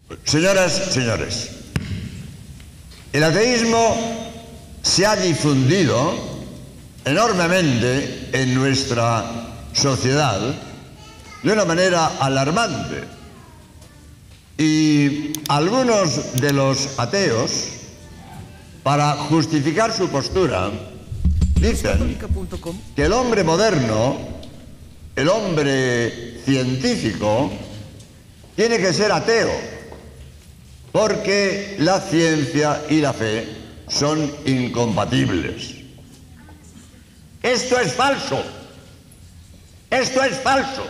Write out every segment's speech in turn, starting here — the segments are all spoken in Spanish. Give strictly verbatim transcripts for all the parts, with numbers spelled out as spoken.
Señoras, señores, el ateísmo se ha difundido enormemente en nuestra sociedad de una manera alarmante. Y algunos de los ateos, para justificar su postura, dicen que el hombre moderno, el hombre científico, tiene que ser ateo, porque la ciencia y la fe son incompatibles. Esto es falso. Esto es falso.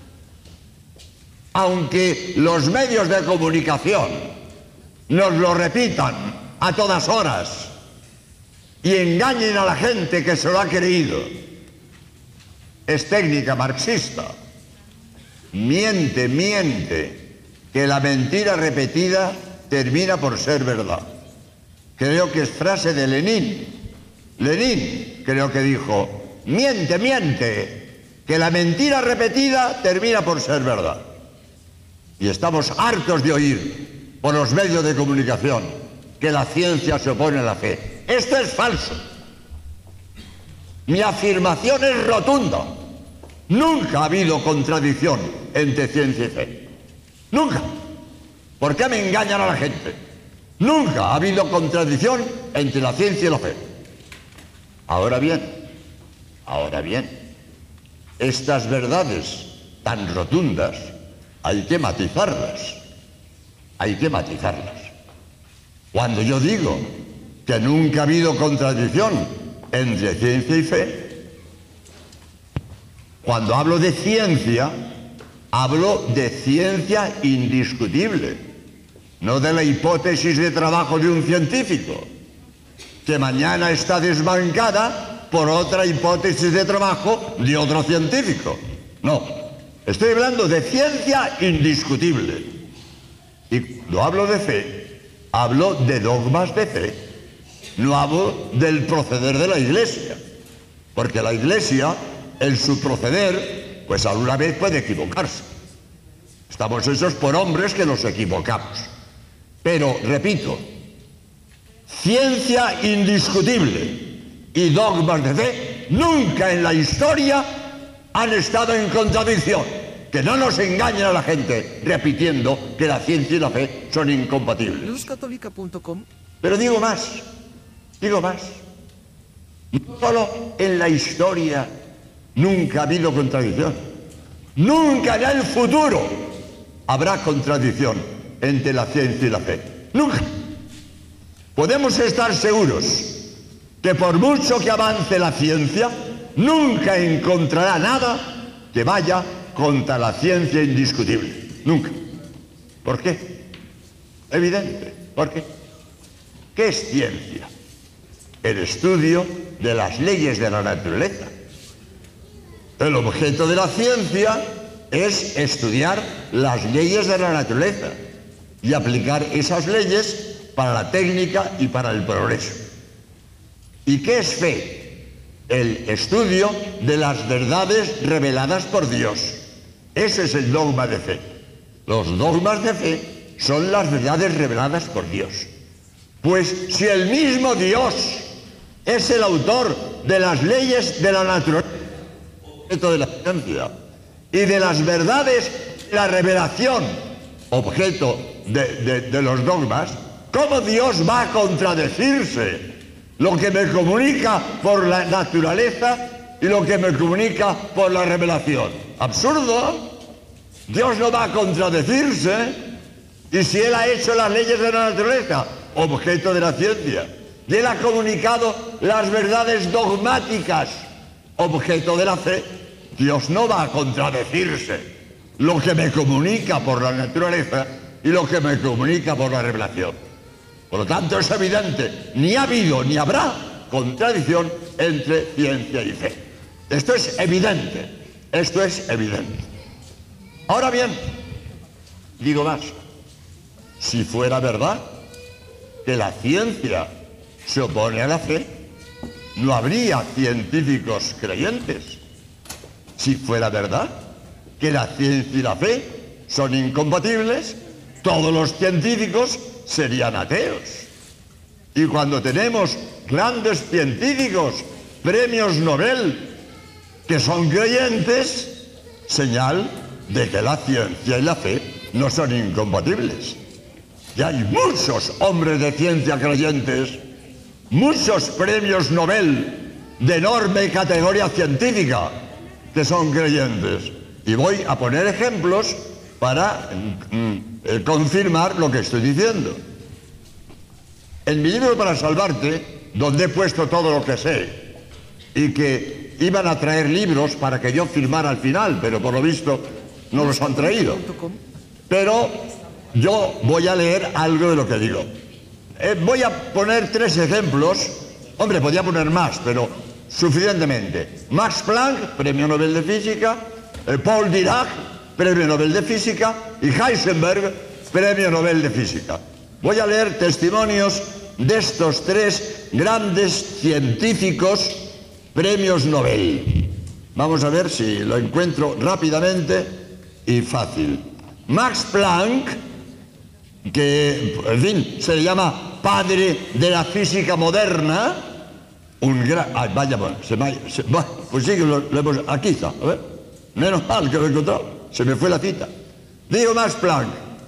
Aunque los medios de comunicación nos lo repitan a todas horas y engañen a la gente que se lo ha creído, es técnica marxista. Miente, miente, que la mentira repetida termina por ser verdad. Creo que es frase de Lenin. Lenin creo que dijo: miente, miente, que la mentira repetida termina por ser verdad. Y estamos hartos de oír por los medios de comunicación que la ciencia se opone a la fe. Esto es falso. Mi afirmación es rotunda. Nunca ha habido contradicción entre ciencia y fe. Nunca. ¿Por qué me engañan a la gente? Nunca ha habido contradicción entre la ciencia y la fe. Ahora bien, ahora bien, estas verdades tan rotundas hay que matizarlas. Hay que matizarlas. Cuando yo digo que nunca ha habido contradicción entre ciencia y fe, cuando hablo de ciencia, hablo de ciencia indiscutible, no de la hipótesis de trabajo de un científico, que mañana está desbancada por otra hipótesis de trabajo de otro científico. No, estoy hablando de ciencia indiscutible. Y cuando hablo de fe, hablo de dogmas de fe, no hablo del proceder de la Iglesia, porque la Iglesia, en su proceder, pues alguna vez puede equivocarse. Estamos hechos por hombres que nos equivocamos. Pero, repito, ciencia indiscutible y dogmas de fe nunca en la historia han estado en contradicción. Que no nos engañen a la gente repitiendo que la ciencia y la fe son incompatibles. luz católica punto com. Pero digo más, digo más. No solo en la historia nunca ha habido contradicción. Nunca en el futuro habrá contradicción entre la ciencia y la fe. Nunca. Podemos estar seguros que por mucho que avance la ciencia, nunca encontrará nada que vaya contra la ciencia indiscutible. Nunca. ¿Por qué? Evidente. ¿Por qué? ¿Qué es ciencia? El estudio de las leyes de la naturaleza. El objeto de la ciencia es estudiar las leyes de la naturaleza y aplicar esas leyes para la técnica y para el progreso. ¿Y qué es fe? El estudio de las verdades reveladas por Dios. Ese es el dogma de fe. Los dogmas de fe son las verdades reveladas por Dios. Pues si el mismo Dios es el autor de las leyes de la naturaleza, objeto de la ciencia, y de las verdades de la revelación, objeto de, de, de los dogmas, ¿cómo Dios va a contradecirse lo que me comunica por la naturaleza y lo que me comunica por la revelación? Absurdo. Dios no va a contradecirse. Y si Él ha hecho las leyes de la naturaleza, objeto de la ciencia, y Él ha comunicado las verdades dogmáticas, objeto de la fe, Dios no va a contradecirse lo que me comunica por la naturaleza y lo que me comunica por la revelación. Por lo tanto, es evidente, ni ha habido ni habrá contradicción entre ciencia y fe. Esto es evidente, esto es evidente. Ahora bien, digo más, si fuera verdad que la ciencia se opone a la fe, no habría científicos creyentes. Si fuera verdad que la ciencia y la fe son incompatibles, todos los científicos serían ateos. Y cuando tenemos grandes científicos, premios Nobel, que son creyentes, señal de que la ciencia y la fe no son incompatibles. Y hay muchos hombres de ciencia creyentes, muchos premios Nobel de enorme categoría científica que son creyentes. Y voy a poner ejemplos para mm, eh, confirmar lo que estoy diciendo. En mi libro Para Salvarte, donde he puesto todo lo que sé, y que iban a traer libros para que yo firmara al final, pero por lo visto no los han traído. Pero yo voy a leer algo de lo que digo. Eh, voy a poner tres ejemplos. Hombre, podía poner más, pero suficientemente. Max Planck, Premio Nobel de Física, eh, Paul Dirac, Premio Nobel de Física, y Heisenberg, Premio Nobel de Física. Voy a leer testimonios de estos tres grandes científicos premios Nobel. Vamos a ver si lo encuentro rápidamente y fácil. Max Planck, que en fin se le llama padre de la física moderna, un gran... Ay, vaya, se me... Se, pues sí que lo, lo hemos... Aquí está, a ver. Menos mal que lo he encontrado. Se me fue la cita. Digo Max Planck: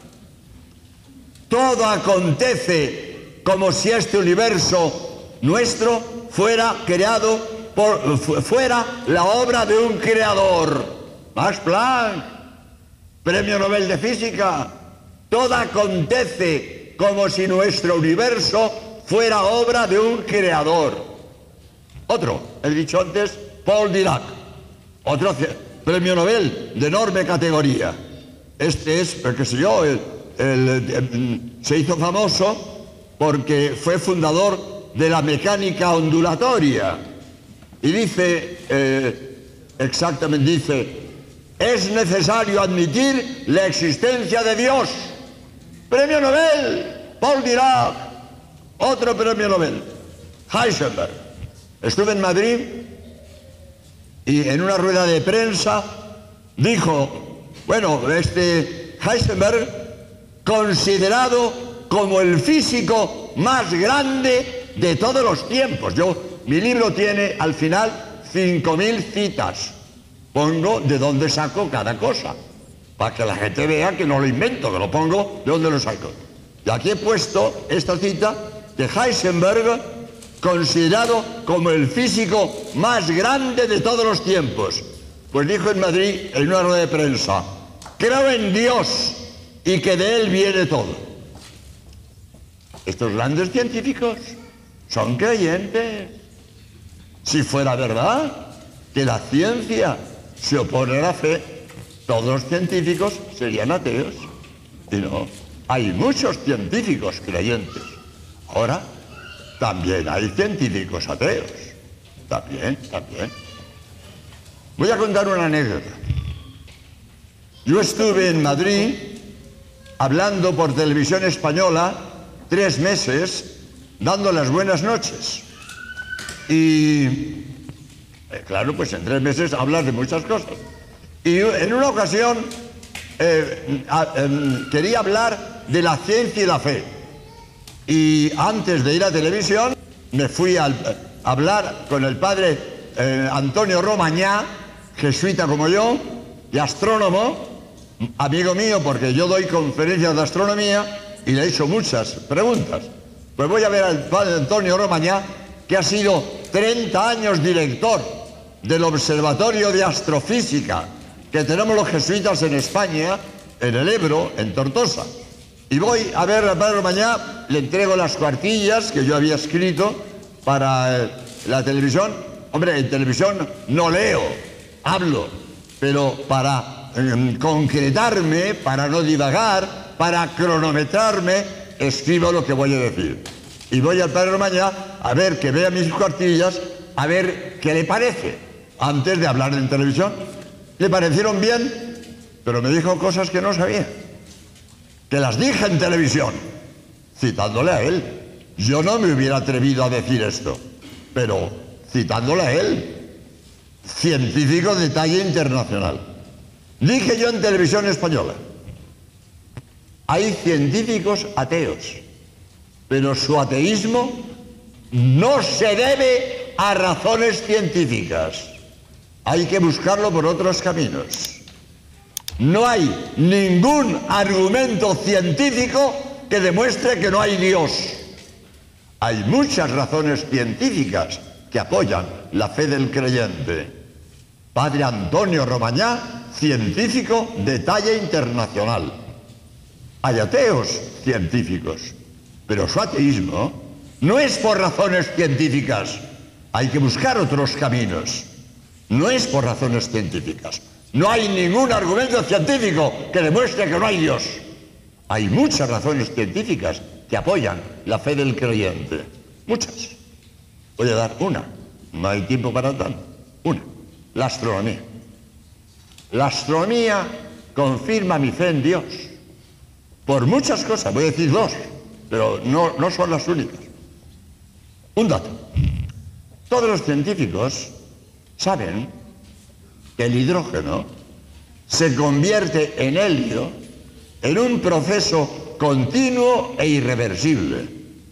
todo acontece como si este universo nuestro fuera creado por... fuera la obra de un creador. Max Planck, Premio Nobel de Física. Todo acontece como si nuestro universo fuera obra de un creador. Otro, he dicho antes, Paul Dirac, otro premio Nobel de enorme categoría. Este es, qué sé yo, el, el, el, se hizo famoso porque fue fundador de la mecánica ondulatoria. Y dice, eh, exactamente dice, es necesario admitir la existencia de Dios. Premio Nobel, Paul Dirac. Otro premio Nobel, Heisenberg. Estuve en Madrid y en una rueda de prensa dijo, bueno, este Heisenberg, considerado como el físico más grande de todos los tiempos. Yo, mi libro tiene al final cinco mil citas. Pongo de dónde saco cada cosa, para que la gente vea que no lo invento, que lo pongo de dónde lo saco. Y aquí he puesto esta cita de Heisenberg, considerado como el físico más grande de todos los tiempos. Pues dijo en Madrid, en una rueda de prensa, creo en Dios y que de él viene todo. Estos grandes científicos son creyentes. Si fuera verdad que la ciencia se opone a la fe, todos los científicos serían ateos. Y no, hay muchos científicos creyentes. Ahora, también hay científicos ateos. También, también. Voy a contar una anécdota. Yo estuve en Madrid hablando por televisión española tres meses, dando las buenas noches. Y, eh, claro, pues en tres meses hablas de muchas cosas. Y en una ocasión eh, a, eh, quería hablar de la ciencia y la fe. Y antes de ir a televisión me fui a, a hablar con el padre eh, Antonio Romañá, jesuita como yo, y astrónomo, amigo mío, porque yo doy conferencias de astronomía y le he hecho muchas preguntas. Pues voy a ver al padre Antonio Romañá, que ha sido treinta años director del Observatorio de Astrofísica que tenemos los jesuitas en España, en el Ebro, en Tortosa. Y voy a ver al padre Romañá, le entrego las cuartillas que yo había escrito para eh, la televisión. Hombre, en televisión no leo, hablo, pero para eh, concretarme, para no divagar, para cronometrarme, escribo lo que voy a decir. Y voy al padre Romañá a ver que vea mis cuartillas, a ver qué le parece, antes de hablar en televisión. Le parecieron bien, pero me dijo cosas que no sabía, que las dije en televisión, citándole a él. Yo no me hubiera atrevido a decir esto, pero citándole a él, científico de talla internacional. Dije yo en televisión española Hay científicos ateos, pero su ateísmo no se debe a razones científicas. Hay que buscarlo por otros caminos. No hay ningún argumento científico que demuestre que no hay Dios. Hay muchas razones científicas que apoyan la fe del creyente. Padre Antonio Romañá, científico de talla internacional. Hay ateos científicos, pero su ateísmo no es por razones científicas. Hay que buscar otros caminos. No es por razones científicas. No hay ningún argumento científico que demuestre que no hay Dios. Hay muchas razones científicas que apoyan la fe del creyente. Muchas. Voy a dar una. No hay tiempo para tanto. Una. La astronomía. La astronomía confirma mi fe en Dios. Por muchas cosas. Voy a decir dos, pero no, no son las únicas. Un dato. Todos los científicos saben que el hidrógeno se convierte en helio en un proceso continuo e irreversible.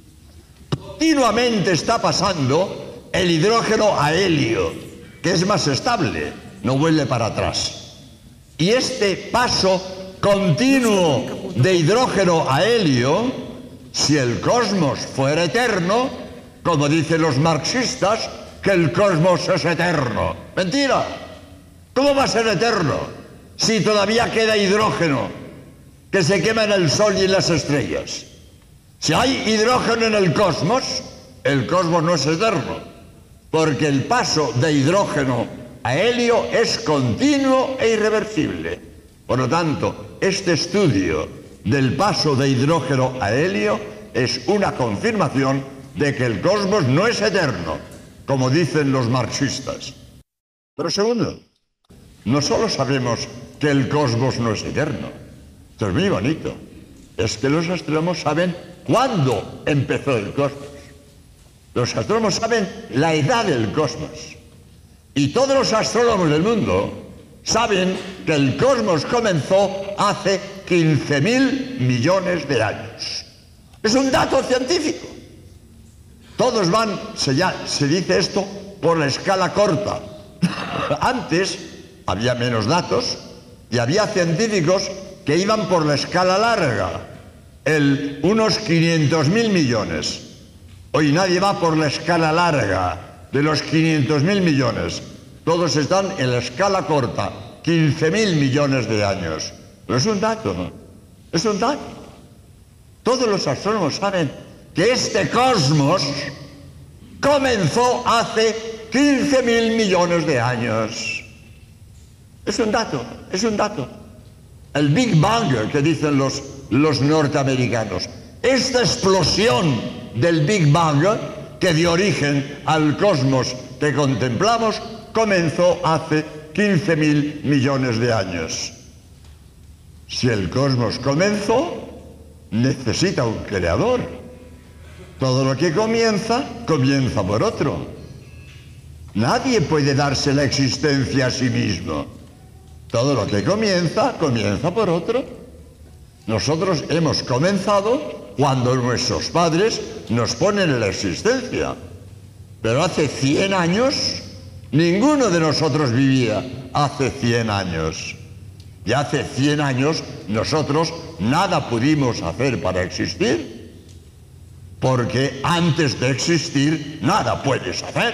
Continuamente está pasando el hidrógeno a helio, que es más estable, no vuelve para atrás. Y este paso continuo de hidrógeno a helio, si el cosmos fuera eterno, como dicen los marxistas, que el cosmos es eterno. ¡Mentira! ¿Cómo va a ser eterno si todavía queda hidrógeno que se quema en el Sol y en las estrellas? Si hay hidrógeno en el cosmos, el cosmos no es eterno, porque el paso de hidrógeno a helio es continuo e irreversible. Por lo tanto, este estudio del paso de hidrógeno a helio es una confirmación de que el cosmos no es eterno, como dicen los marxistas. Pero segundo, no solo sabemos que el cosmos no es eterno, esto es muy bonito, es que los astrónomos saben cuándo empezó el cosmos. Los astrónomos saben la edad del cosmos. Y todos los astrónomos del mundo saben que el cosmos comenzó hace quince mil millones de años. Es un dato científico. Todos van, se, ya, se dice esto, por la escala corta. Antes había menos datos y había científicos que iban por la escala larga, el, unos quinientos mil millones. Hoy nadie va por la escala larga de los quinientos mil millones. Todos están en la escala corta, quince mil millones de años. Pero es un dato, ¿no? Es un dato. Todos los astrónomos saben que este cosmos comenzó hace quince mil millones de años. Es un dato, es un dato. El Big Bang que dicen los, los norteamericanos. Esta explosión del Big Bang que dio origen al cosmos que contemplamos comenzó hace quince mil millones de años. Si el cosmos comenzó, necesita un creador. Todo lo que comienza, comienza por otro. Nadie puede darse la existencia a sí mismo. Todo lo que comienza, comienza por otro. Nosotros hemos comenzado cuando nuestros padres nos ponen en la existencia. Pero hace cien años, ninguno de nosotros vivía hace cien años. Y hace cien años nosotros nada pudimos hacer para existir. Porque antes de existir, nada puedes hacer.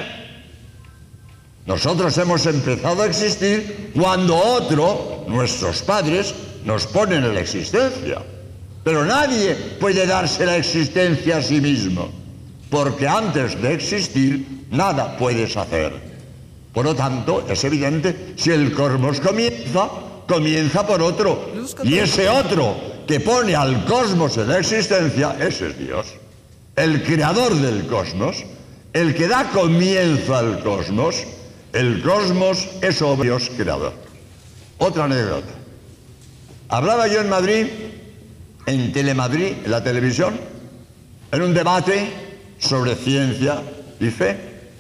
Nosotros hemos empezado a existir cuando otro, nuestros padres, nos ponen en la existencia. Pero nadie puede darse la existencia a sí mismo, porque antes de existir, nada puedes hacer. Por lo tanto, es evidente, si el cosmos comienza, comienza por otro. Y ese otro que pone al cosmos en la existencia, ese es Dios. El creador del cosmos, el que da comienzo al cosmos. El cosmos es obra de Dios creador. Otra anécdota. Hablaba yo en Madrid, en Telemadrid, en la televisión, en un debate sobre ciencia y fe,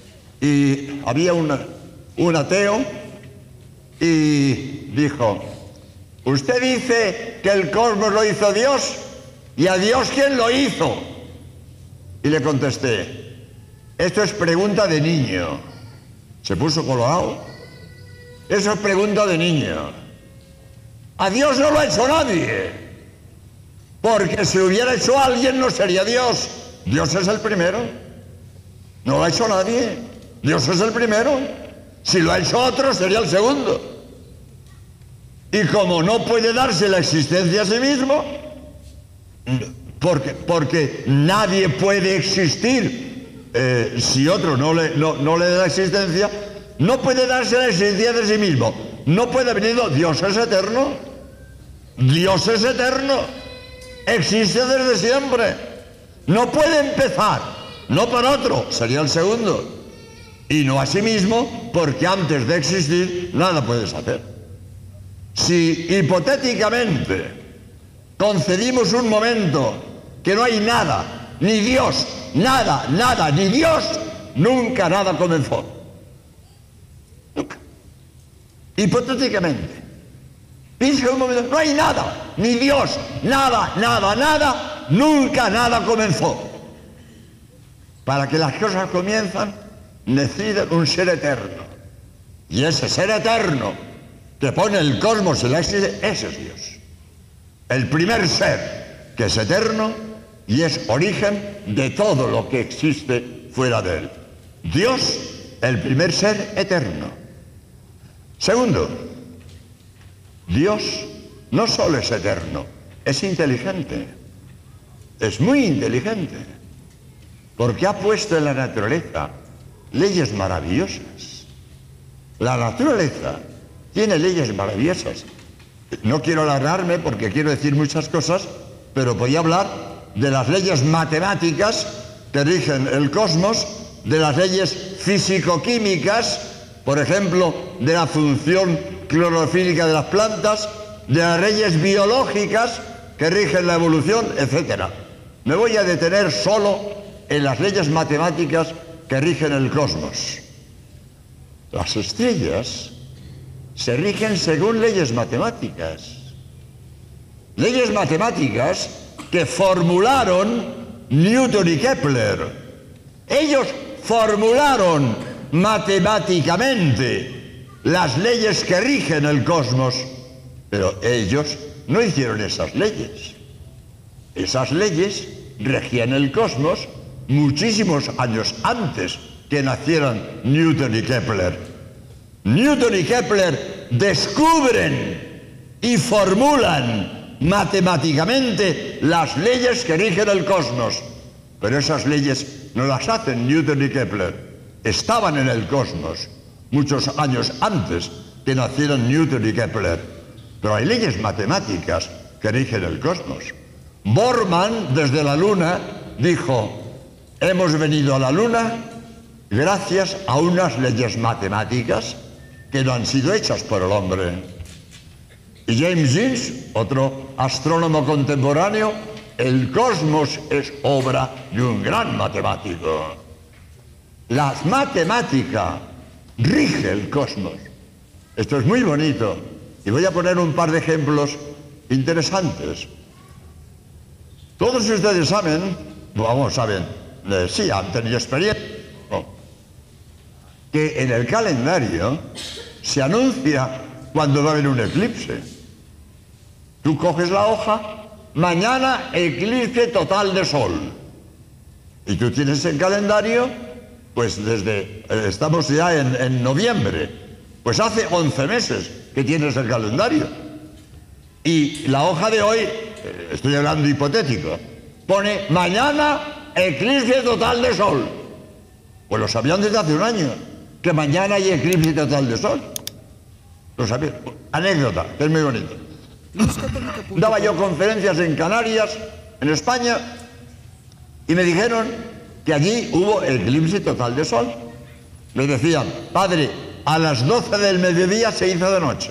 y había una, un ateo y dijo: usted dice que el cosmos lo hizo Dios, ¿y a Dios quién lo hizo? Y le contesté, esto es pregunta de niño. Se puso colorado. Eso es pregunta de niño. A Dios no lo ha hecho nadie, porque si lo hubiera hecho alguien no sería Dios. Dios es el primero. No lo ha hecho nadie. Dios es el primero. Si lo ha hecho otro sería el segundo. Y como no puede darse la existencia a sí mismo, porque, porque nadie puede existir eh, si otro no le, no, no le da la existencia, no puede darse la existencia de sí mismo. No puede venir. Dios es eterno. Dios es eterno. Existe desde siempre. No puede empezar, no por otro, sería el segundo. Y no a sí mismo, porque antes de existir nada puedes hacer. Si hipotéticamente concedimos un momento que no hay nada, ni Dios, nada, nada, ni Dios, nunca nada comenzó. Nunca. Hipotéticamente. Piensa un momento, no hay nada, ni Dios, nada, nada, nada, nunca nada comenzó. Para que las cosas comienzan, necesitan un ser eterno. Y ese ser eterno que pone el cosmos en la existencia, ese es Dios. El primer ser que es eterno y es origen de todo lo que existe fuera de él. Dios, el primer ser eterno. Segundo, Dios no solo es eterno, es inteligente. Es muy inteligente. Porque ha puesto en la naturaleza leyes maravillosas. La naturaleza tiene leyes maravillosas. No quiero alargarme porque quiero decir muchas cosas, pero voy a hablar de las leyes matemáticas que rigen el cosmos, de las leyes físico-químicas, por ejemplo, de la función clorofílica de las plantas, de las leyes biológicas que rigen la evolución, etcétera. Me voy a detener solo en las leyes matemáticas que rigen el cosmos. Las estrellas se rigen según leyes matemáticas. Leyes matemáticas que formularon Newton y Kepler. Ellos formularon matemáticamente las leyes que rigen el cosmos, pero ellos no hicieron esas leyes. Esas leyes regían el cosmos muchísimos años antes que nacieran Newton y Kepler. Newton y Kepler descubren y formulan matemáticamente las leyes que rigen el cosmos, pero esas leyes no las hacen Newton y Kepler. Estaban en el cosmos muchos años antes que nacieran Newton y Kepler, pero hay leyes matemáticas que rigen el cosmos. Bormann, desde la Luna, dijo: hemos venido a la Luna gracias a unas leyes matemáticas que no han sido hechas por el hombre. Y James Jeans, otro astrónomo contemporáneo, el cosmos es obra de un gran matemático. La matemática rige el cosmos. Esto es muy bonito. Y voy a poner un par de ejemplos interesantes. Todos ustedes saben, vamos, saben, eh, sí, han tenido experiencia, ¿no?, que en el calendario se anuncia cuando va a haber un eclipse. Tú coges la hoja, mañana eclipse total de sol. Y tú tienes el calendario, pues desde, eh, estamos ya en, en noviembre, pues hace once meses que tienes el calendario. Y la hoja de hoy, eh, estoy hablando hipotético, pone mañana eclipse total de sol. Pues lo sabían desde hace un año, que mañana hay eclipse total de sol. Lo sabían. Anécdota, que es muy bonito. Daba yo conferencias en Canarias, en España, y me dijeron que allí hubo eclipse total de sol. Me decían: padre, a las doce del mediodía se hizo de noche.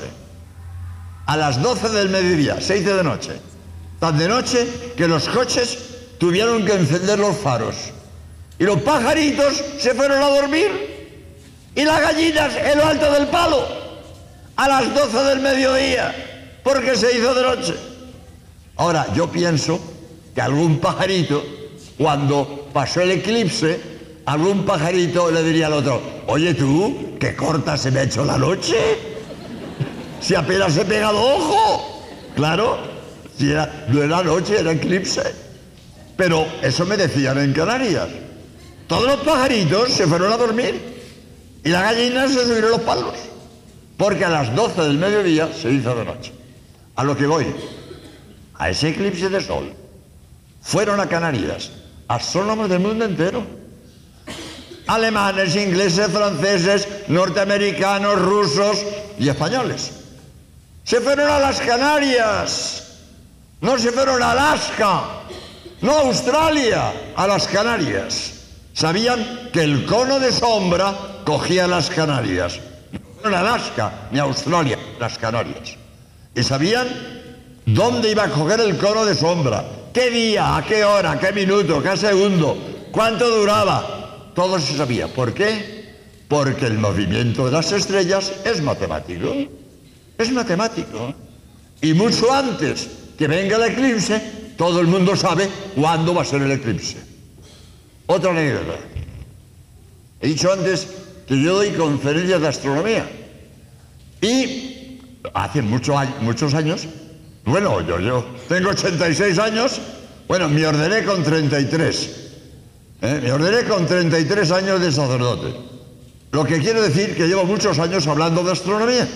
A las doce del mediodía se hizo de noche. Tan de noche que los coches tuvieron que encender los faros. Y los pajaritos se fueron a dormir. Y las gallinas en lo alto del palo. A las doce del mediodía. porque se hizo de noche. Ahora, yo pienso que algún pajarito, cuando pasó el eclipse, algún pajarito le diría al otro: oye tú, qué corta se me ha hecho la noche, si apenas he pegado ojo. Claro, si era, no era noche, era eclipse. Pero eso me decían en Canarias. Todos los pajaritos se fueron a dormir y las gallinas se subieron los palos, porque a las doce del mediodía se hizo de noche. A lo que voy, a ese eclipse de sol, fueron a Canarias astrónomos del mundo entero. Alemanes, ingleses, franceses, norteamericanos, rusos y españoles. Se fueron a las Canarias, no se fueron a Alaska, no a Australia, a las Canarias. Sabían que el cono de sombra cogía las Canarias. No a Alaska ni a Australia, las Canarias. Y sabían dónde iba a coger el cono de sombra, qué día, a qué hora, qué minuto, qué segundo, cuánto duraba. Todo se sabía. ¿Por qué? Porque el movimiento de las estrellas es matemático. Es matemático. Y mucho antes que venga el eclipse, todo el mundo sabe cuándo va a ser el eclipse. Otra anécdota. He dicho antes que yo doy conferencias de astronomía. Y hace mucho, muchos años, bueno, yo, yo tengo ochenta y seis años, bueno, me ordené con treinta y tres. ¿eh? Me ordené con treinta y tres años de sacerdote. Lo que quiere decir que llevo muchos años hablando de astronomía.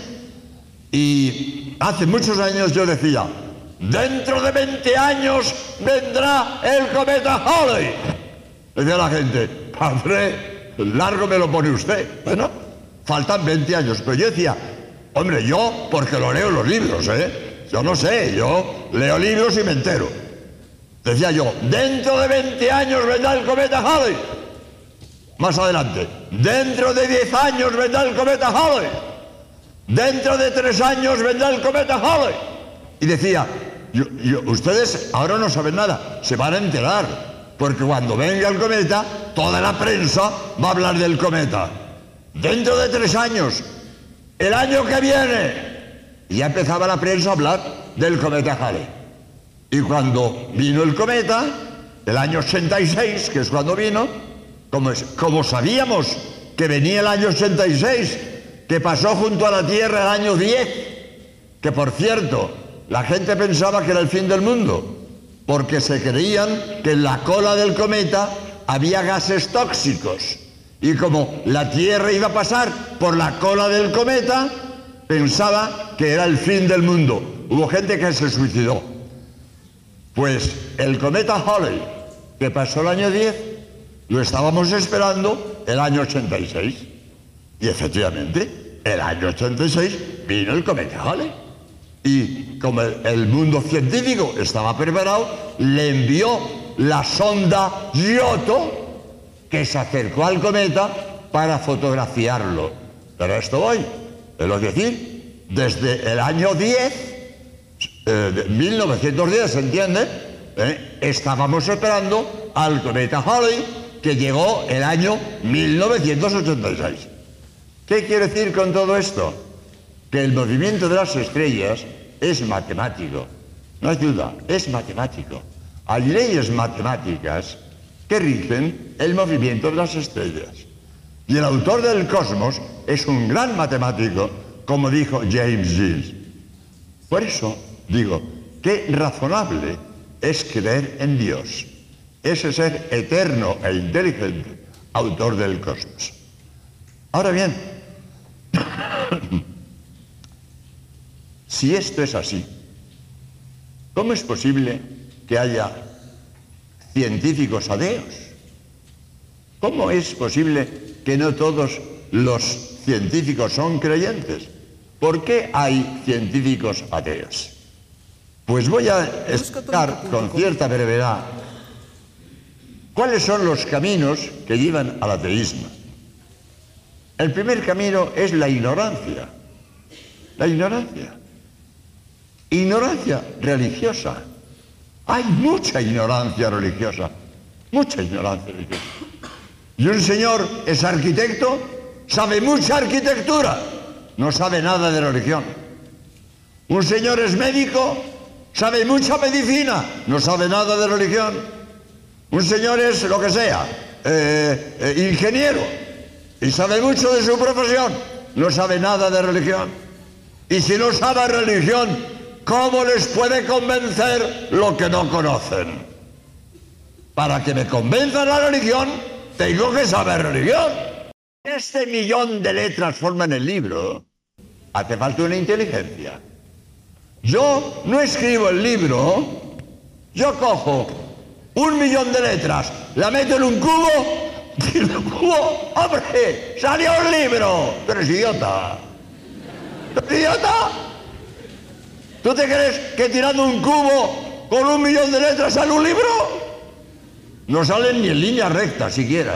Y hace muchos años yo decía: dentro de veinte años vendrá el cometa Halley. Decía la gente: padre, largo me lo pone usted. Bueno, faltan veinte años. Pero yo decía: hombre, yo, porque lo leo en los libros, ¿eh? Yo no sé, yo leo libros y me entero. Decía yo: dentro de veinte años vendrá el cometa Halley. Más adelante: dentro de diez años vendrá el cometa Halley. Dentro de tres años vendrá el cometa Halley. Y decía: yo, yo, ustedes ahora no saben nada, se van a enterar, porque cuando venga el cometa, toda la prensa va a hablar del cometa. Dentro de tres años, el año que viene. Y ya empezaba la prensa a hablar del cometa Halley. Y cuando vino el cometa, el año ochenta y seis, que es cuando vino, como, es, como sabíamos que venía el año ochenta y seis, que pasó junto a la Tierra el año diez, que por cierto, la gente pensaba que era el fin del mundo, porque se creían que en la cola del cometa había gases tóxicos. Y como la Tierra iba a pasar por la cola del cometa, pensaba que era el fin del mundo. Hubo gente que se suicidó. Pues el cometa Halley, que pasó el año diez, lo estábamos esperando el año ochenta y seis. Y efectivamente, el año ochenta y seis vino el cometa Halley. Y como el, el mundo científico estaba preparado, le envió la sonda Giotto, que se acercó al cometa para fotografiarlo. Pero esto voy, es decir, desde el año diez, eh, de mil novecientos diez, ¿se entiende? Eh, estábamos esperando al cometa Halley, que llegó el año mil novecientos ochenta y seis. ¿Qué quiere decir con todo esto? Que el movimiento de las estrellas es matemático. No hay duda, es matemático. Hay leyes matemáticas que rigen el movimiento de las estrellas. Y el autor del Cosmos es un gran matemático, como dijo James Gill. Por eso digo, qué razonable es creer en Dios, ese ser eterno e inteligente, autor del Cosmos. Ahora bien, si esto es así, ¿cómo es posible que haya científicos ateos? ¿Cómo es posible que no todos los científicos son creyentes? ¿Por qué hay científicos ateos? Pues voy a explicar con cierta brevedad cuáles son los caminos que llevan al ateísmo. El primer camino es la ignorancia. La ignorancia. Ignorancia religiosa. Hay mucha ignorancia religiosa. Mucha ignorancia religiosa. Y un señor es arquitecto, sabe mucha arquitectura, no sabe nada de religión. Un señor es médico, sabe mucha medicina, no sabe nada de religión. Un señor es lo que sea, eh, eh, ingeniero, y sabe mucho de su profesión, no sabe nada de religión. Y si no sabe religión, ¿cómo les puede convencer lo que no conocen? Para que me convenza la religión, tengo que saber religión. Este millón de letras forman el libro. Hace falta una inteligencia. Yo no escribo el libro, yo cojo un millón de letras, la meto en un cubo, y el cubo, ¡hombre! ¡Salió un libro! ¡Tú eres idiota! ¿Tú eres idiota? ¿Tú te crees que tirando un cubo con un millón de letras sale un libro? No salen ni en línea recta siquiera.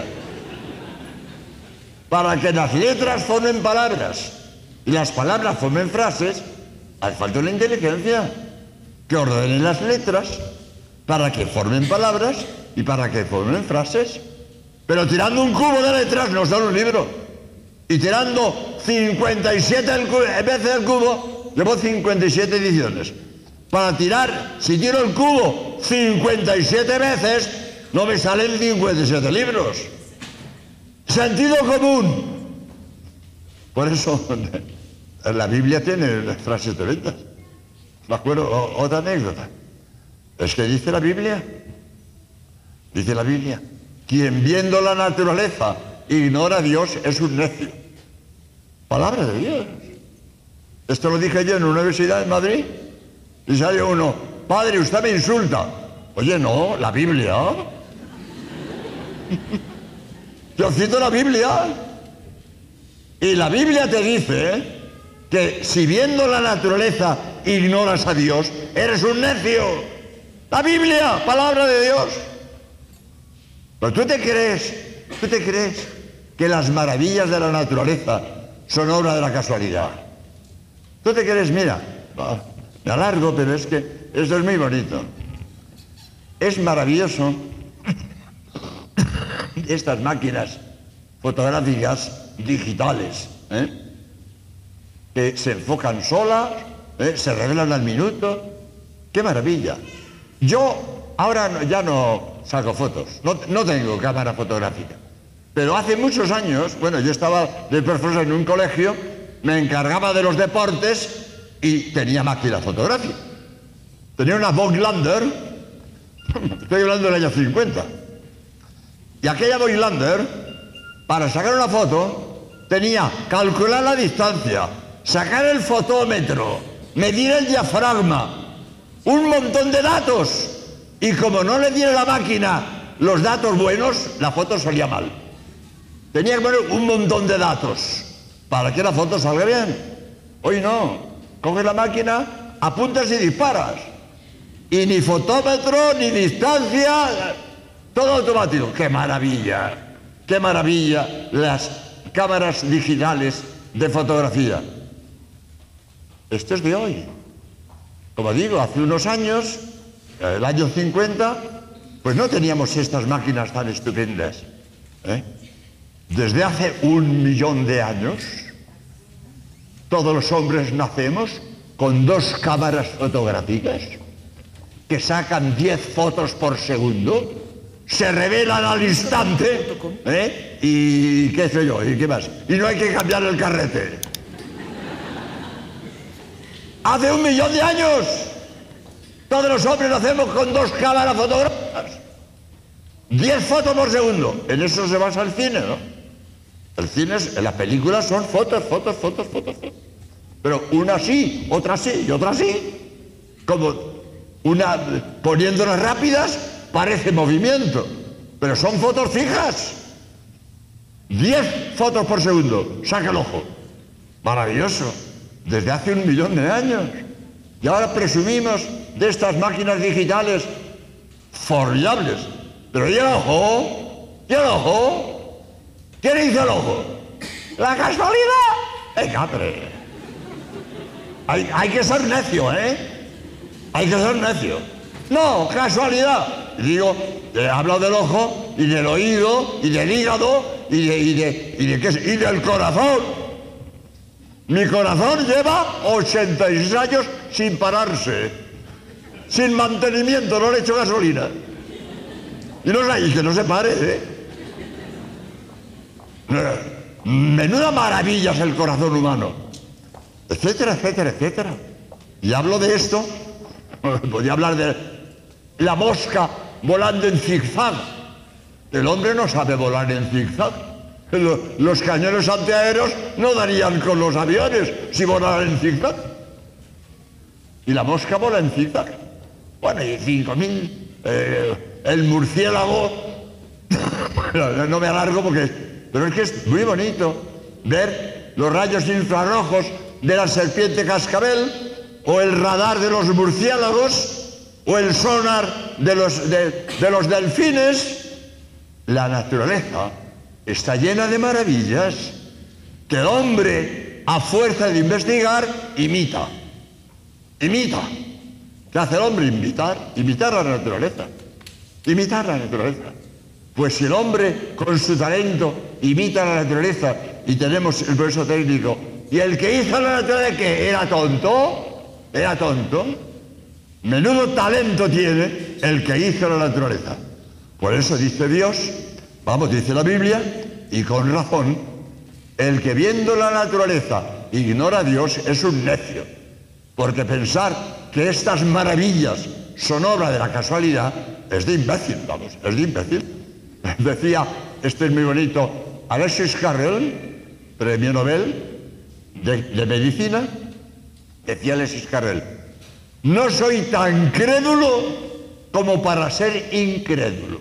Para que las letras formen palabras y las palabras formen frases, hace falta una inteligencia que ordene las letras para que formen palabras y para que formen frases. Pero tirando un cubo de letras no sale un libro. Y tirando cincuenta y siete veces el cubo, llevo cincuenta y siete ediciones. Para tirar, si tiro el cubo cincuenta y siete veces, no me salen cincuenta y siete libros. Sentido común. Por eso la Biblia tiene frases tremendas. Me acuerdo, otra anécdota. Es que dice la Biblia, dice la Biblia, quien viendo la naturaleza ignora a Dios es un necio. Palabra de Dios. Esto lo dije yo en una universidad en Madrid. Y salió uno, padre, usted me insulta. Oye, no, la Biblia. Yo cito la Biblia. Y la Biblia te dice que si viendo la naturaleza ignoras a Dios, eres un necio. La Biblia, palabra de Dios. Pero tú te crees, tú te crees que las maravillas de la naturaleza son obra de la casualidad. Tú te crees, mira, me alargo, pero es que esto es muy bonito. Es maravilloso estas máquinas fotográficas digitales, ¿eh? que se enfocan solas, ¿eh? se revelan al minuto. ¡Qué maravilla! Yo ahora no, ya no saco fotos, no, no tengo cámara fotográfica. Pero hace muchos años, bueno, yo estaba de profesor en un colegio, me encargaba de los deportes y tenía máquina fotográfica. Tenía una Voigtlander, estoy hablando del año cincuenta. Y aquella Voigtlander, para sacar una foto, tenía calcular la distancia, sacar el fotómetro, medir el diafragma, un montón de datos. Y como no le diera la máquina los datos buenos, la foto salía mal. Tenía que poner un montón de datos para que la foto salga bien. Hoy no. Coges la máquina, apuntas y disparas. Y ni fotómetro, ni distancia, todo automático. ¡Qué maravilla! ¡Qué maravilla las cámaras digitales de fotografía! Esto es de hoy. Como digo, hace unos años, el año cincuenta, pues no teníamos estas máquinas tan estupendas. ¿eh? Desde hace un millón de años, todos los hombres nacemos con dos cámaras fotográficas que sacan diez fotos por segundo, se revelan al instante, ¿eh? y qué sé yo, y qué más. Y no hay que cambiar el carrete. Hace un millón de años, todos los hombres nacemos con dos cámaras fotográficas. diez fotos por segundo. En eso se basa el cine, ¿no? El cine, es, en las películas son fotos, fotos, fotos, fotos, fotos. Pero una sí, otra sí y otra sí. Como una, poniéndolas rápidas, parece movimiento. Pero son fotos fijas. diez fotos por segundo. Saca el ojo. Maravilloso. Desde hace un millón de años. Y ahora presumimos de estas máquinas digitales formidables. Pero ¿y el ojo? ¿Y el ojo? ¿Quién hizo el ojo? ¿La casualidad? Venga, hombre. Hay, hay que ser necio, ¿eh? Hay que ser necio. No, casualidad. Digo, he hablado del ojo, y del oído, y del hígado, y, de, y, de, y, de, ¿qué es? Y del corazón. Mi corazón lleva ochenta y seis años sin pararse, sin mantenimiento, no le echo gasolina. Y no sé, y que no se pare, ¿eh? Menuda maravilla es el corazón humano, etcétera, etcétera, etcétera. Y hablo de esto, podría hablar de la mosca volando en zigzag. El hombre no sabe volar en zigzag. Los cañones antiaéreos no darían con los aviones si volaran en zigzag. Y la mosca vola en zigzag. Bueno, y cinco mil, eh, el murciélago, no me alargo porque, pero es que es muy bonito ver los rayos infrarrojos de la serpiente cascabel, o el radar de los murciélagos, o el sonar de los, de, de los delfines. La naturaleza está llena de maravillas que el hombre, a fuerza de investigar, imita. Imita. ¿Qué hace el hombre? Imitar. Imitar la naturaleza. Imitar la naturaleza. Pues si el hombre, con su talento, imita la naturaleza, y tenemos el progreso técnico, y el que hizo la naturaleza, ¿qué? ¿Era tonto? ¿Era tonto? Menudo talento tiene el que hizo la naturaleza. Por eso dice Dios, vamos, dice la Biblia, y con razón, el que viendo la naturaleza ignora a Dios es un necio. Porque pensar que estas maravillas son obra de la casualidad es de imbécil, vamos, es de imbécil. Decía, este es muy bonito, Alexis Carrel, premio Nobel de, de medicina, decía Alexis Carrel, no soy tan crédulo como para ser incrédulo.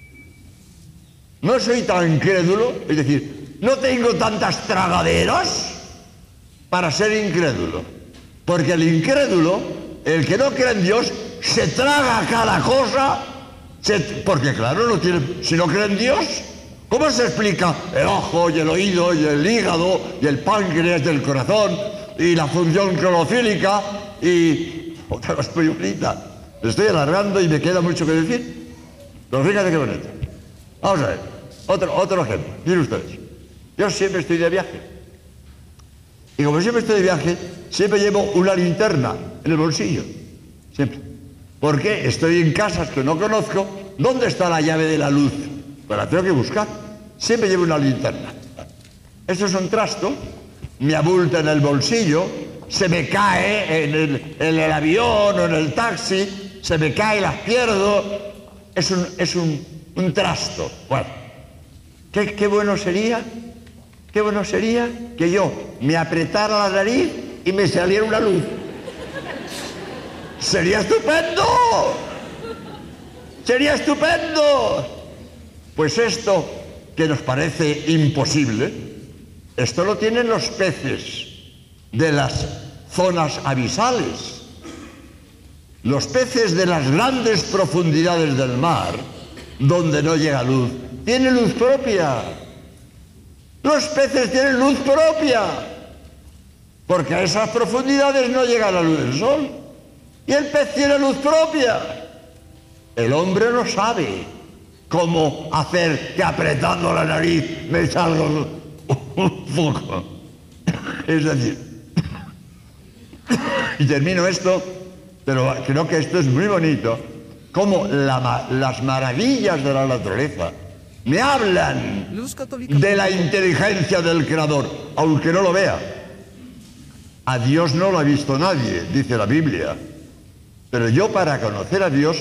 No soy tan crédulo, es decir, no tengo tantas tragaderas para ser incrédulo. Porque el incrédulo, el que no cree en Dios, se traga cada cosa, se, porque claro, no tiene, si no cree en Dios, ¿cómo se explica el ojo y el oído y el hígado y el páncreas del corazón y la función clorofílica y otra cosa muy bonita? Me estoy alargando y me queda mucho que decir, pero fíjate qué bonito. Vamos a ver, otro, otro ejemplo. Miren ustedes, yo siempre estoy de viaje. Y como siempre estoy de viaje, siempre llevo una linterna en el bolsillo. Siempre. Porque estoy en casas que no conozco. ¿Dónde está la llave de la luz? Pues la tengo que buscar. Siempre llevo una linterna. Esto es un trasto. Me abulta en el bolsillo. Se me cae en el, en el avión o en el taxi. Se me cae, las pierdo. Es un, es un, un trasto. Bueno, ¿qué, qué bueno sería? Qué bueno sería que yo me apretara la nariz y me saliera una luz. ¡Sería estupendo! ¡Sería estupendo! Pues esto, que nos parece imposible, esto lo tienen los peces de las zonas abisales. Los peces de las grandes profundidades del mar, donde no llega luz, tienen luz propia. Los peces tienen luz propia, porque a esas profundidades no llega la luz del sol. Y el pez tiene luz propia. El hombre no sabe cómo hacer que apretando la nariz me salga un foco. Es decir, y termino esto, pero creo que esto es muy bonito, como la, las maravillas de la naturaleza me hablan de la inteligencia del Creador, aunque no lo vea. A Dios no lo ha visto nadie, dice la Biblia. Pero yo, para conocer a Dios,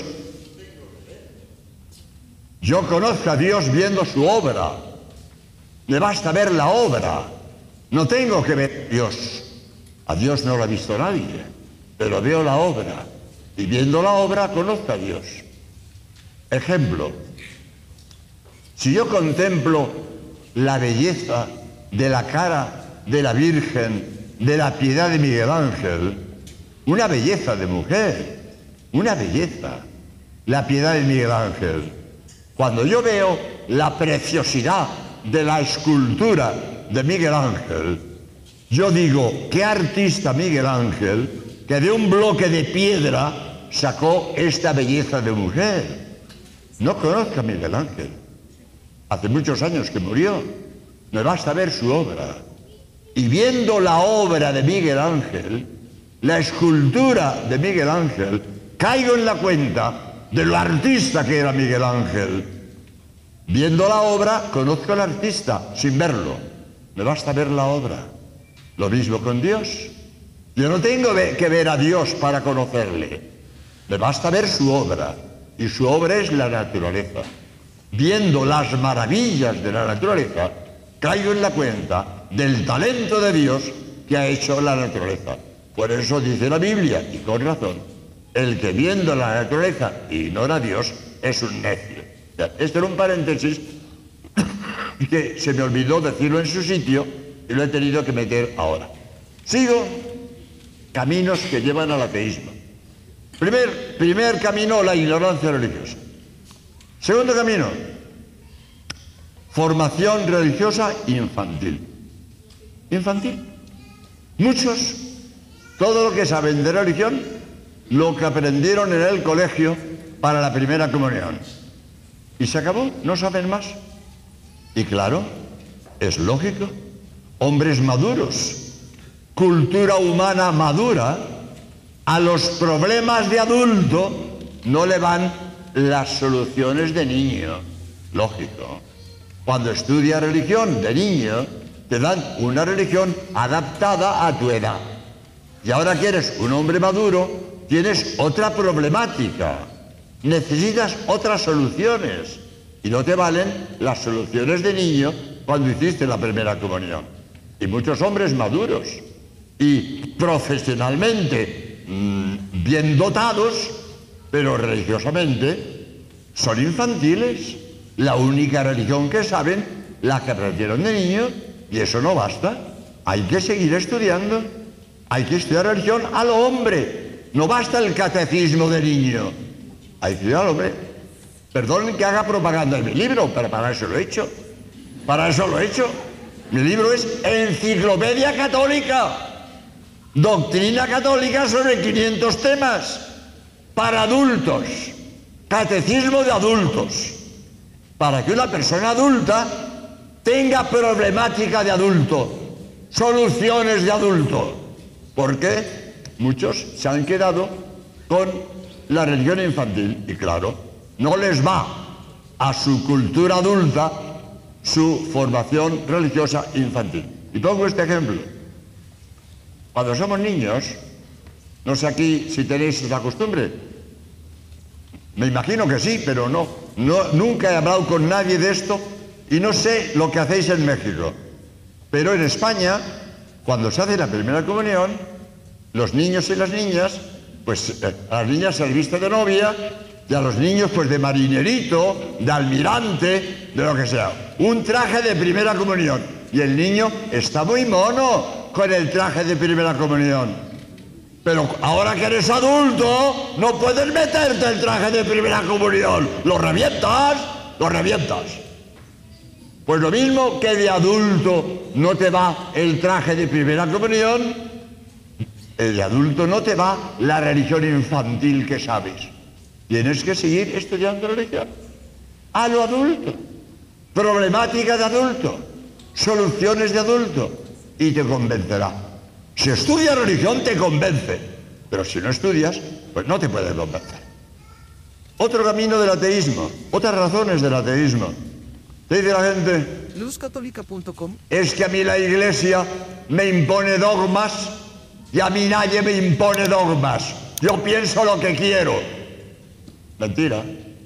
yo conozco a Dios viendo su obra. Me basta ver la obra. No tengo que ver a Dios. A Dios no lo ha visto nadie, pero veo la obra. Y viendo la obra, conozco a Dios. Ejemplo. Si yo contemplo la belleza de la cara de la Virgen, de la Piedad de Miguel Ángel, una belleza de mujer, una belleza, la Piedad de Miguel Ángel. Cuando yo veo la preciosidad de la escultura de Miguel Ángel, yo digo, qué artista Miguel Ángel, que de un bloque de piedra sacó esta belleza de mujer. No conozco a Miguel Ángel. Hace muchos años que murió. Me basta ver su obra. y viendo la obra de Miguel Ángel, la escultura de Miguel Ángel, caigo en la cuenta de lo artista que era Miguel Ángel. Viendo la obra, conozco al artista sin verlo. Me basta ver la obra. Lo mismo con Dios. Yo no tengo que ver a Dios para conocerle. Me basta ver su obra. Y su obra es la naturaleza. Viendo las maravillas de la naturaleza, caigo en la cuenta del talento de Dios que ha hecho la naturaleza. Por eso dice la Biblia, y con razón, el que viendo la naturaleza ignora a Dios es un necio. Este era un paréntesis que se me olvidó decirlo en su sitio y lo he tenido que meter ahora. Sigo. Caminos que llevan al ateísmo. Primer, primer camino, la ignorancia religiosa. Segundo camino, formación religiosa infantil. Infantil. Muchos, todo lo que saben de religión, lo que aprendieron en el colegio para la primera comunión. Y se acabó, no saben más. Y claro, es lógico, hombres maduros, cultura humana madura, a los problemas de adulto no le van las soluciones de niño. Lógico. Cuando estudias religión de niño, te dan una religión adaptada a tu edad. Y ahora que eres un hombre maduro, tienes otra problemática. Necesitas otras soluciones. Y no te valen las soluciones de niño cuando hiciste la primera comunión. Y muchos hombres maduros y profesionalmente mmm, bien dotados, pero religiosamente son infantiles. La única religión que saben, la que aprendieron de niño, y eso no basta. Hay que seguir estudiando. Hay que estudiar religión al hombre. No basta el catecismo de niño. Hay que estudiar al hombre. Perdonen que haga propaganda en mi libro, pero para eso lo he hecho. Para eso lo he hecho. Mi libro es Enciclopedia Católica. Doctrina católica sobre quinientos temas. Para adultos. Catecismo de adultos. Para que una persona adulta tenga problemática de adulto. Soluciones de adulto. Porque muchos se han quedado con la religión infantil. Y claro, no les va a su cultura adulta su formación religiosa infantil. Y pongo este ejemplo. Cuando somos niños, no sé aquí si tenéis esa costumbre, me imagino que sí, pero no, no, nunca he hablado con nadie de esto y no sé lo que hacéis en México. Pero en España, cuando se hace la primera comunión, los niños y las niñas, pues eh, a las niñas se les viste de novia y a los niños pues de marinerito, de almirante, de lo que sea. Un traje de primera comunión. Y el niño está muy mono con el traje de primera comunión. Pero ahora que eres adulto, no puedes meterte el traje de primera comunión. Lo revientas, lo revientas. Pues lo mismo que de adulto no te va el traje de primera comunión, el de adulto no te va la religión infantil que sabes. Tienes que seguir estudiando religión. A lo adulto. Problemática de adulto. Soluciones de adulto. Y te convencerá. Si estudias religión te convence. Pero si no estudias, pues no te puede convencer. Otro camino del ateísmo. Otras razones del ateísmo. Te dice la gente, luz católica punto com, es que a mí la Iglesia me impone dogmas y a mí nadie me impone dogmas. Yo pienso lo que quiero. Mentira.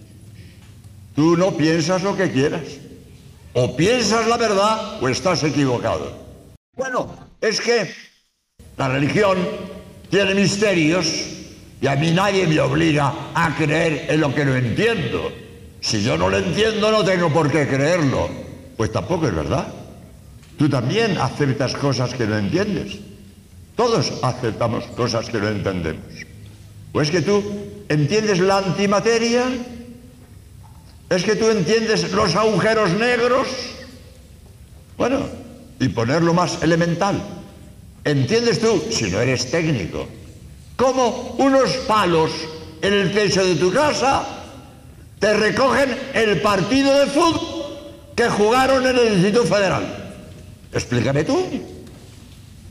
Tú no piensas lo que quieras. O piensas la verdad o estás equivocado. Bueno, es que la religión tiene misterios y a mí nadie me obliga a creer en lo que no entiendo. Si yo no lo entiendo, no tengo por qué creerlo. Pues tampoco es verdad. Tú también aceptas cosas que no entiendes. Todos aceptamos cosas que no entendemos. ¿O es que tú entiendes la antimateria? ¿Es que tú entiendes los agujeros negros? Bueno, y ponerlo más elemental. ¿Entiendes tú, si no eres técnico, cómo unos palos en el techo de tu casa te recogen el partido de fútbol que jugaron en el Distrito Federal? Explícame tú.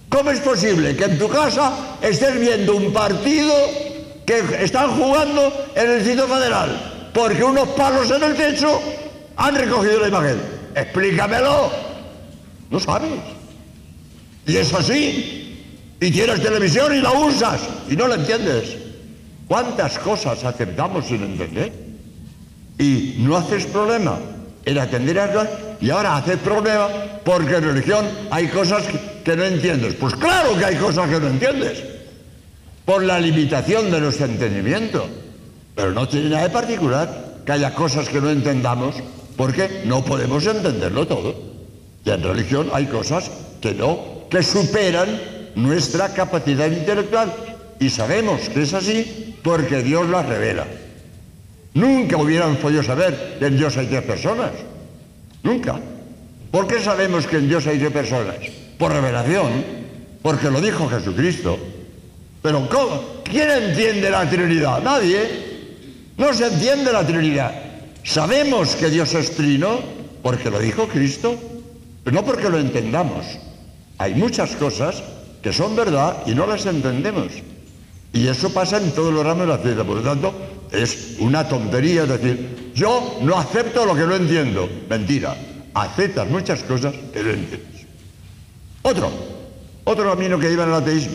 ¿Cómo es posible que en tu casa estés viendo un partido que están jugando en el Distrito Federal porque unos palos en el techo han recogido la imagen? Explícamelo. No sabes. Y es así. Y tienes televisión y la usas y no la entiendes. ¿Cuántas cosas aceptamos sin entender? Y no haces problema en atender a Dios, y ahora haces problema porque en religión hay cosas que, que no entiendes. Pues claro que hay cosas que no entiendes, por la limitación de nuestro entendimiento. Pero no tiene nada de particular que haya cosas que no entendamos, porque no podemos entenderlo todo. Y en religión hay cosas que no, que superan nuestra capacidad intelectual. Y sabemos que es así porque Dios las revela. Nunca hubieran podido saber que en Dios hay tres personas. Nunca. ¿Por qué sabemos que en Dios hay tres personas? Por revelación, porque lo dijo Jesucristo. Pero ¿cómo? ¿Quién entiende la Trinidad? Nadie. No se entiende la Trinidad. Sabemos que Dios es trino porque lo dijo Cristo, pero no porque lo entendamos. Hay muchas cosas que son verdad y no las entendemos. Y eso pasa en todos los ramos de la ciencia. Por lo tanto, es una tontería decir, yo no acepto lo que no entiendo. Mentira. Aceptas muchas cosas que no entiendes. Otro, otro camino que lleva al ateísmo.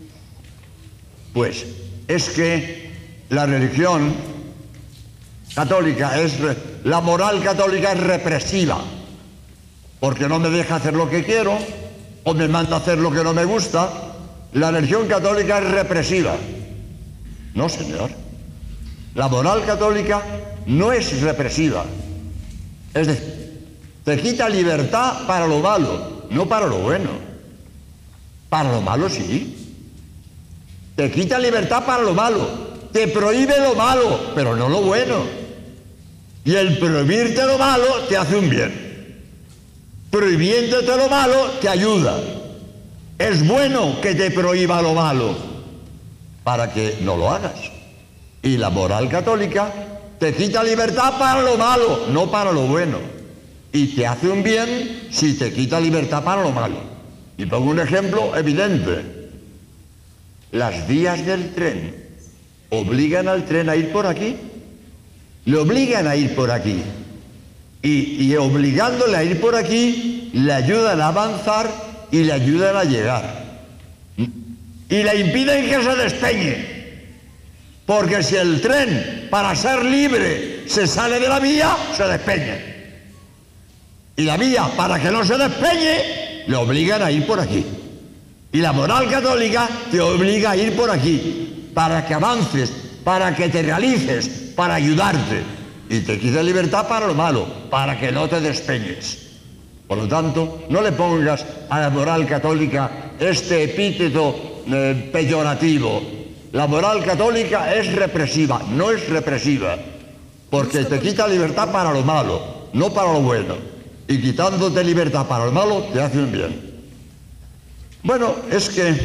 Pues es que la religión católica es, la moral católica es represiva, porque no me deja hacer lo que quiero, o me manda a hacer lo que no me gusta. La religión católica es represiva. No, señor. La moral católica no es represiva. Es decir, te quita libertad para lo malo, no para lo bueno. Para lo malo sí. Te quita libertad para lo malo. Te prohíbe lo malo, pero no lo bueno. Y el prohibirte lo malo te hace un bien. Prohibiéndote lo malo te ayuda. Es bueno que te prohíba lo malo para que no lo hagas. Y la moral católica te quita libertad para lo malo, no para lo bueno. Y te hace un bien si te quita libertad para lo malo. Y pongo un ejemplo evidente. Las vías del tren obligan al tren a ir por aquí. Le obligan a ir por aquí. Y, y obligándole a ir por aquí, le ayudan a avanzar y le ayudan a llegar. Y le impiden que se despeñe. Porque si el tren, para ser libre, se sale de la vía, se despeña. Y la vía, para que no se despeñe, le obligan a ir por aquí. Y la moral católica te obliga a ir por aquí, para que avances, para que te realices, para ayudarte. Y te quita libertad para lo malo, para que no te despeñes. Por lo tanto, no le pongas a la moral católica este epíteto eh, peyorativo. La moral católica es represiva, no es represiva, porque te quita libertad para lo malo, no para lo bueno. Y quitándote libertad para lo malo, te hace un bien. Bueno, es que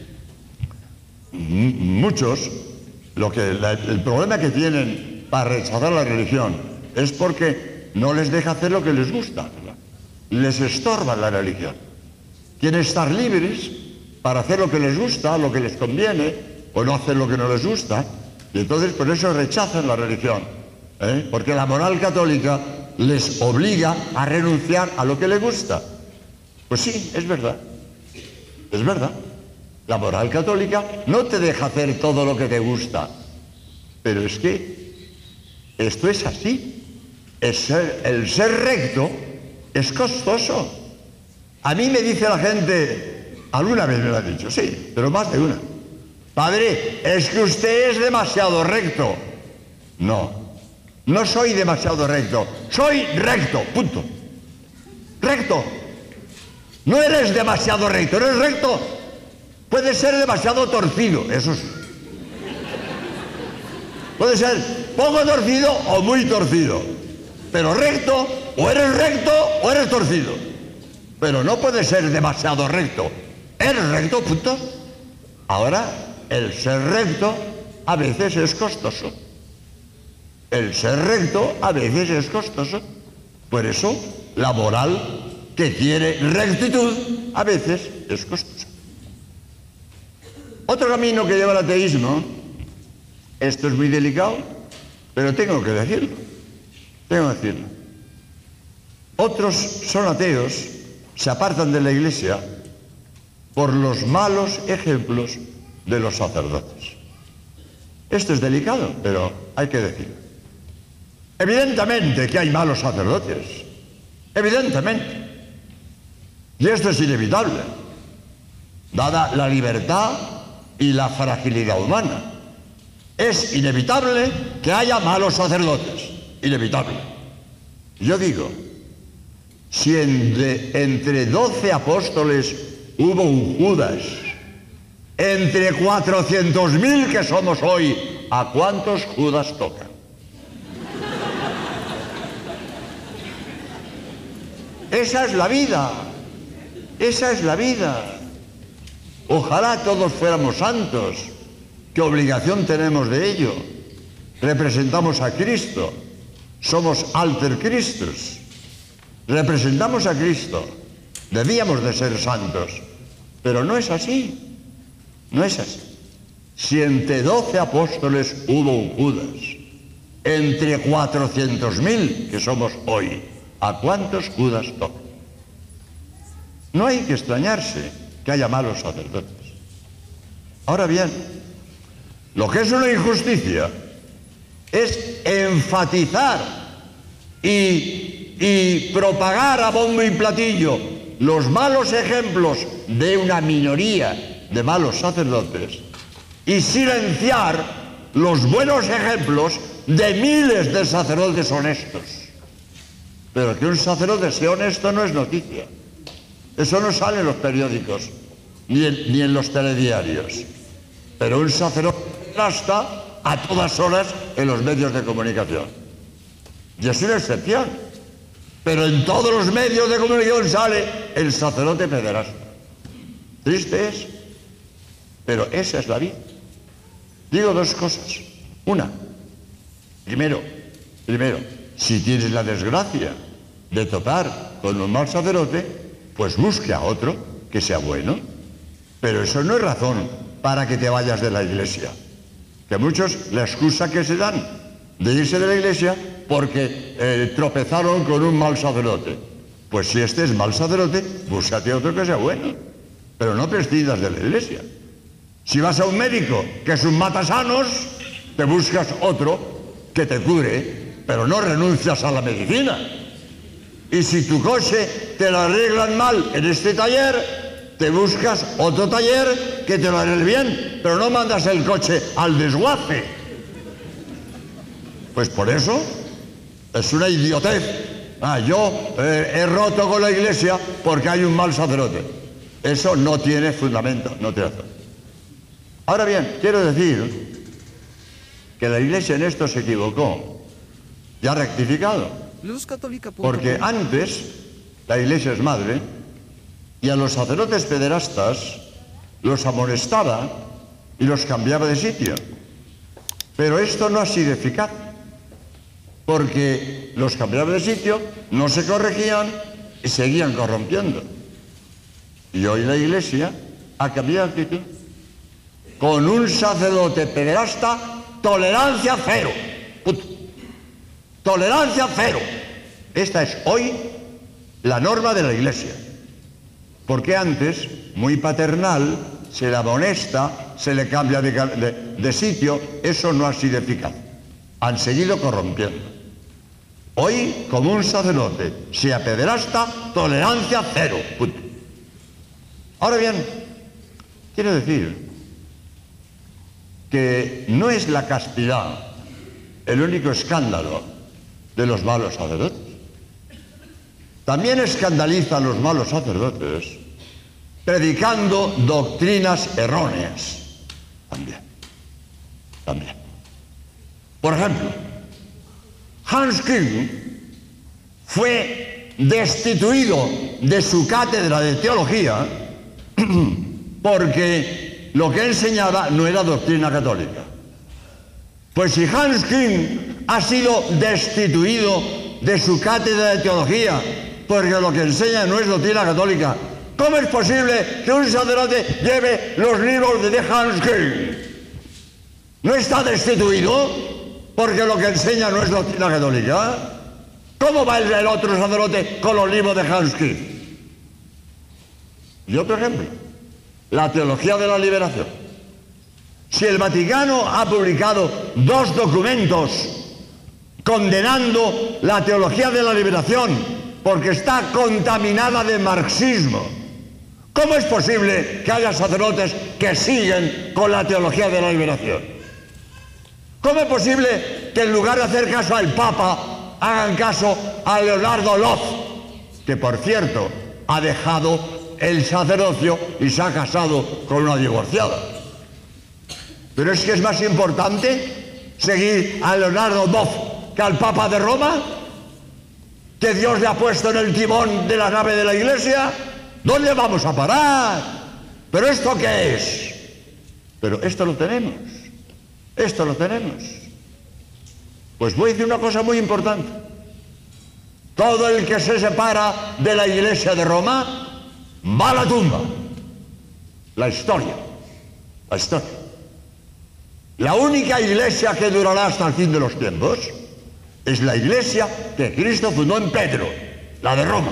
muchos, lo que, la, el problema que tienen para rechazar la religión es porque no les deja hacer lo que les gusta, ¿verdad? Les estorba la religión. Quieren estar libres para hacer lo que les gusta, lo que les conviene, o no hacer lo que no les gusta, y entonces por eso rechazan la religión, ¿eh? Porque la moral católica les obliga a renunciar a lo que les gusta. Pues sí, es verdad, es verdad. La moral católica no te deja hacer todo lo que te gusta, pero es que esto es así. Es ser, el ser recto es costoso. A mí me dice la gente, alguna vez me lo ha dicho, sí, pero más de una: padre, es que usted es demasiado recto. No, no soy demasiado recto, soy recto, punto. Recto. No eres demasiado recto, eres recto. Puede ser demasiado torcido, eso sí. Puede ser poco torcido o muy torcido. Pero recto, o eres recto o eres torcido. Pero no puede ser demasiado recto. Eres recto, punto. Ahora, el ser recto a veces es costoso. El ser recto a veces es costoso. Por eso, la moral que quiere rectitud a veces es costosa. Otro camino que lleva al ateísmo, esto es muy delicado, pero tengo que decirlo, tengo que decirlo. Otros son ateos, se apartan de la Iglesia por los malos ejemplos de los sacerdotes. Esto es delicado, pero hay que decirlo. Evidentemente que hay malos sacerdotes, evidentemente. Y esto es inevitable, dada la libertad y la fragilidad humana. Es inevitable que haya malos sacerdotes, inevitable. Yo digo, si entre, entre doce apóstoles hubo un Judas, entre cuatrocientos mil que somos hoy, ¿a cuántos Judas tocan? Esa es la vida, esa es la vida. Ojalá todos fuéramos santos. ¿Qué obligación tenemos de ello? Representamos a Cristo, somos alter Christus, representamos a Cristo, debíamos de ser santos, pero no es así, no es así. Si entre doce apóstoles hubo un Judas, entre cuatrocientos mil que somos hoy, ¿a cuántos Judas tocan? No hay que extrañarse que haya malos sacerdotes. Ahora bien, lo que es una injusticia es enfatizar y, y propagar a bombo y platillo los malos ejemplos de una minoría de malos sacerdotes y silenciar los buenos ejemplos de miles de sacerdotes honestos. Pero que un sacerdote sea honesto no es noticia. Eso no sale en los periódicos ni en, ni en los telediarios. Pero un sacerdote trasta a todas horas en los medios de comunicación. Y es una excepción. Pero en todos los medios de comunicación sale el sacerdote pederasta. Triste es, pero esa es la vida. Digo dos cosas. Una, primero, primero, si tienes la desgracia de topar con un mal sacerdote, pues busque a otro que sea bueno. Pero eso no es razón para que te vayas de la Iglesia. Que muchos la excusa que se dan de irse de la Iglesia porque eh, tropezaron con un mal sacerdote. Pues si este es mal sacerdote, búscate otro que sea bueno. Pero no prescindas de la Iglesia. Si vas a un médico que es un matasanos, te buscas otro que te cure, pero no renuncias a la medicina. Y si tu coche te lo arreglan mal en este taller, te buscas otro taller que te lo arregle bien, pero no mandas el coche al desguace. Pues por eso es una idiotez. Ah, yo eh, he roto con la Iglesia porque hay un mal sacerdote. Eso no tiene fundamento, no tiene razón. Ahora bien, quiero decir que la Iglesia en esto se equivocó. Ya ha rectificado. Porque antes la Iglesia es madre y a los sacerdotes pederastas los amonestaba y los cambiaba de sitio. Pero esto no ha sido eficaz, porque los cambiaba de sitio, no se corregían y seguían corrompiendo. Y hoy la Iglesia ha cambiado de actitud. Con un sacerdote pederasta, tolerancia cero. Punto. Tolerancia cero. Esta es hoy la norma de la Iglesia. Porque antes, muy paternal, se le amonesta, se le cambia de, de, de sitio, eso no ha sido eficaz. Han seguido corrompiendo. Hoy, como un sacerdote sea pederasta, tolerancia cero. Punto. Ahora bien, quiero decir que no es la castidad el único escándalo de los malos sacerdotes. También escandalizan los malos sacerdotes predicando doctrinas erróneas. También. También. Por ejemplo, Hans Küng fue destituido de su cátedra de teología porque lo que enseñaba no era doctrina católica. Pues si Hans Küng ha sido destituido de su cátedra de teología porque lo que enseña no es doctrina católica, ¿Cómo es posible que un sacerdote lleve los libros de Hans Küng? ¿No está destituido porque lo que enseña no es doctrina católica? ¿Cómo va el otro sacerdote con los libros de Hans Küng? Y otro ejemplo, la teología de la liberación. Si el Vaticano ha publicado dos documentos condenando la teología de la liberación porque está contaminada de marxismo, ¿cómo es posible que haya sacerdotes que siguen con la teología de la liberación? ¿Cómo es posible que en lugar de hacer caso al Papa hagan caso a Leonardo Loz, que por cierto ha dejado el sacerdocio y se ha casado con una divorciada? Pero es que es más importante seguir a Leonardo Loz que al Papa de Roma, que Dios le ha puesto en el timón de la nave de la Iglesia. ¿Dónde vamos a parar? ¿Pero esto qué es? Pero esto lo tenemos, esto lo tenemos. Pues voy a decir una cosa muy importante. Todo el que se separa de la Iglesia de Roma va a la tumba. La historia, la historia. La única iglesia que durará hasta el fin de los tiempos es la iglesia que Cristo fundó en Pedro, la de Roma.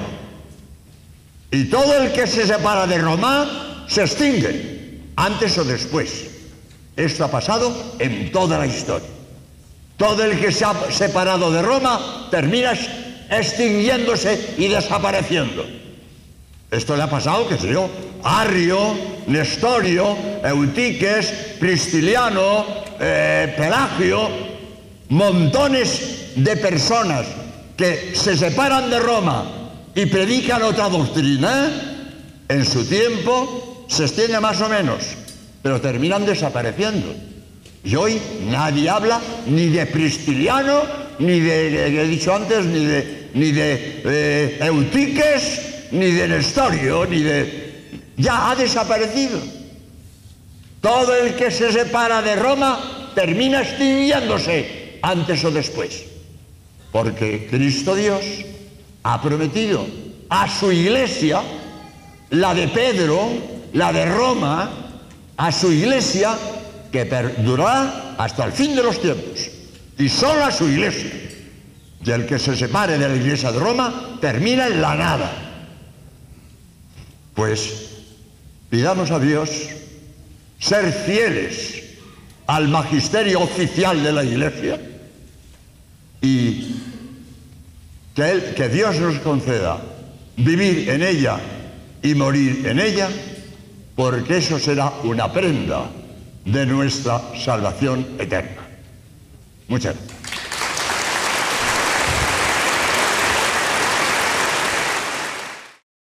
Y todo el que se separa de Roma se extingue, antes o después. Esto ha pasado en toda la historia. Todo el que se ha separado de Roma termina extinguiéndose y desapareciendo. Esto le ha pasado, qué sé yo, a Arrio, Nestorio, Eutiques, Pristiliano, eh, Pelagio, montones de personas que se separan de Roma y predican otra doctrina, en su tiempo se extiende más o menos, pero terminan desapareciendo. Y hoy nadie habla ni de Pristiliano, ni de, que he dicho antes, ni de, ni de eh, Eutiques, ni de Nestorio, ni de... ya ha desaparecido. Todo el que se separa de Roma termina extinguiéndose antes o después, porque Cristo Dios ha prometido a su iglesia, la de Pedro, la de Roma, a su iglesia, que perdurará hasta el fin de los tiempos, y solo a su iglesia. Y el que se separe de la iglesia de Roma termina en la nada. Pues pidamos a Dios ser fieles al magisterio oficial de la iglesia y que, él, que Dios nos conceda vivir en ella y morir en ella, porque eso será una prenda de nuestra salvación eterna. Muchas gracias.